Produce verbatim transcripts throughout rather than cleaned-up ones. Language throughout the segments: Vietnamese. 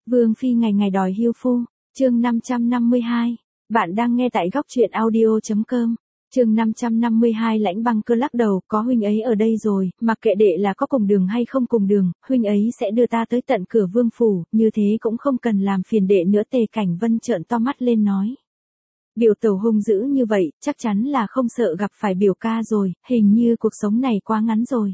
Vương phi ngày ngày đòi hưu phu, chương năm trăm năm mươi hai. Bạn đang nghe tại góc truyện audio chấm com. Chương năm trăm năm mươi hai. Lãnh Băng Cơ lắc đầu, có huynh ấy ở đây rồi, mặc kệ đệ là có cùng đường hay không cùng đường, huynh ấy sẽ đưa ta tới tận cửa vương phủ, như thế cũng không cần làm phiền đệ nữa. Tề Cảnh Vân trợn to mắt lên nói. Biểu tẩu hung dữ như vậy, chắc chắn là không sợ gặp phải biểu ca rồi, hình như cuộc sống này quá ngắn rồi.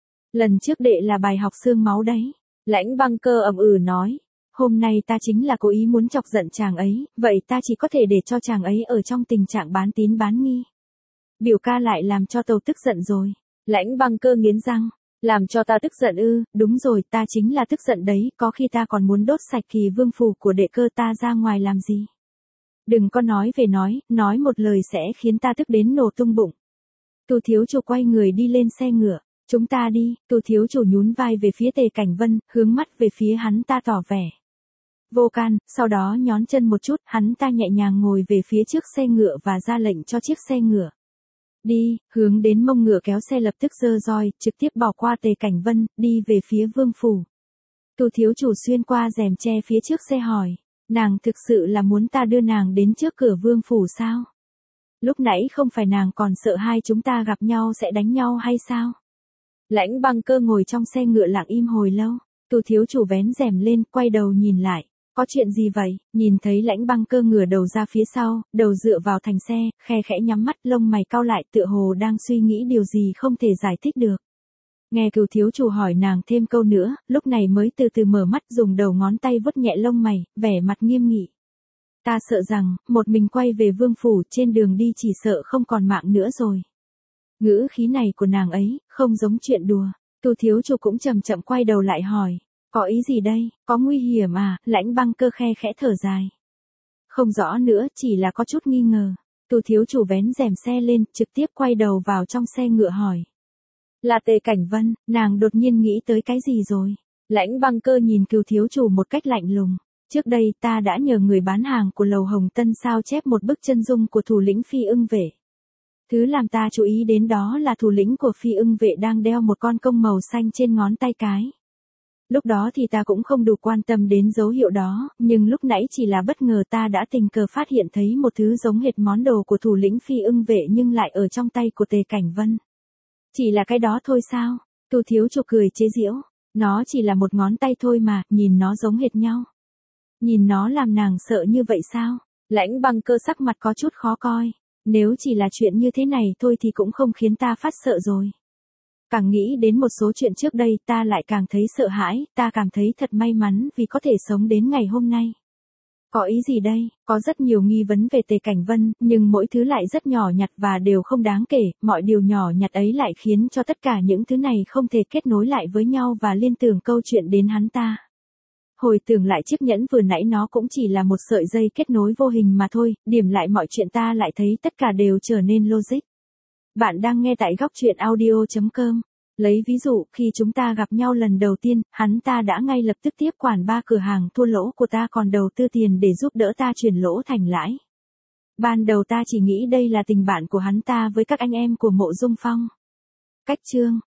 Lần trước đệ là bài học xương máu đấy. Lãnh Băng Cơ ậm ừ nói. Hôm nay ta chính là cố ý muốn chọc giận chàng ấy, vậy ta chỉ có thể để cho chàng ấy ở trong tình trạng bán tín bán nghi. Biểu ca lại làm cho tàu tức giận rồi. Lãnh Băng Cơ nghiến răng, làm cho ta tức giận ư? Đúng rồi, ta chính là tức giận đấy, có khi ta còn muốn đốt sạch Kỳ Vương phủ của đệ cơ. Ta ra ngoài làm gì? Đừng có nói về nói, nói một lời sẽ khiến ta tức đến nổ tung bụng. Tu thiếu chủ quay người đi lên xe ngựa. Chúng ta đi. Tu thiếu chủ nhún vai về phía Tề Cảnh Vân, hướng mắt về phía hắn ta tỏ vẻ vô can, sau đó nhón chân một chút, hắn ta nhẹ nhàng ngồi về phía trước xe ngựa và ra lệnh cho chiếc xe ngựa đi, hướng đến mông ngựa kéo xe lập tức giơ roi, trực tiếp bỏ qua Tề Cảnh Vân, đi về phía vương phủ. Tu thiếu chủ xuyên qua rèm che phía trước xe hỏi, nàng thực sự là muốn ta đưa nàng đến trước cửa vương phủ sao? Lúc nãy không phải nàng còn sợ hai chúng ta gặp nhau sẽ đánh nhau hay sao? Lãnh Băng Cơ ngồi trong xe ngựa lặng im hồi lâu, Tu thiếu chủ vén rèm lên, quay đầu nhìn lại. Có chuyện gì vậy? Nhìn thấy Lãnh Băng Cơ ngửa đầu ra phía sau, đầu dựa vào thành xe, khe khẽ nhắm mắt, lông mày cau lại, tựa hồ đang suy nghĩ điều gì không thể giải thích được. Nghe Cửu thiếu chủ hỏi nàng thêm câu nữa, lúc này mới từ từ mở mắt, dùng đầu ngón tay vuốt nhẹ lông mày, vẻ mặt nghiêm nghị. Ta sợ rằng, một mình quay về vương phủ, trên đường đi chỉ sợ không còn mạng nữa rồi. Ngữ khí này của nàng ấy, không giống chuyện đùa. Tu thiếu chủ cũng chậm chậm quay đầu lại hỏi. Có ý gì đây, có nguy hiểm à? Lãnh Băng Cơ khe khẽ thở dài. Không rõ nữa, chỉ là có chút nghi ngờ. Tu thiếu chủ vén rèm xe lên, trực tiếp quay đầu vào trong xe ngựa hỏi. Là Tề Cảnh Vân, nàng đột nhiên nghĩ tới cái gì rồi? Lãnh Băng Cơ nhìn Cửu thiếu chủ một cách lạnh lùng. Trước đây ta đã nhờ người bán hàng của lầu Hồng Tân sao chép một bức chân dung của thủ lĩnh Phi Ưng Vệ. Thứ làm ta chú ý đến đó là thủ lĩnh của Phi Ưng Vệ đang đeo một con công màu xanh trên ngón tay cái. Lúc đó thì ta cũng không đủ quan tâm đến dấu hiệu đó, nhưng lúc nãy chỉ là bất ngờ ta đã tình cờ phát hiện thấy một thứ giống hệt món đồ của thủ lĩnh Phi Ưng Vệ nhưng lại ở trong tay của Tề Cảnh Vân. Chỉ là cái đó thôi sao? Tu thiếu chủ cười chế giễu, nó chỉ là một ngón tay thôi mà, nhìn nó giống hệt nhau. Nhìn nó làm nàng sợ như vậy sao? Lãnh Băng Cơ sắc mặt có chút khó coi. Nếu chỉ là chuyện như thế này thôi thì cũng không khiến ta phát sợ rồi. Càng nghĩ đến một số chuyện trước đây ta lại càng thấy sợ hãi, ta cảm thấy thật may mắn vì có thể sống đến ngày hôm nay. Có ý gì đây? Có rất nhiều nghi vấn về Tề Cảnh Vân, nhưng mỗi thứ lại rất nhỏ nhặt và đều không đáng kể, mọi điều nhỏ nhặt ấy lại khiến cho tất cả những thứ này không thể kết nối lại với nhau và liên tưởng câu chuyện đến hắn ta. Hồi tưởng lại chiếc nhẫn vừa nãy nó cũng chỉ là một sợi dây kết nối vô hình mà thôi, điểm lại mọi chuyện ta lại thấy tất cả đều trở nên logic. Bạn đang nghe tại góc truyện audio chấm com. Lấy ví dụ, khi chúng ta gặp nhau lần đầu tiên, hắn ta đã ngay lập tức tiếp quản ba cửa hàng thua lỗ của ta còn đầu tư tiền để giúp đỡ ta chuyển lỗ thành lãi. Ban đầu ta chỉ nghĩ đây là tình bạn của hắn ta với các anh em của Mộ Dung Phong. Cách chương,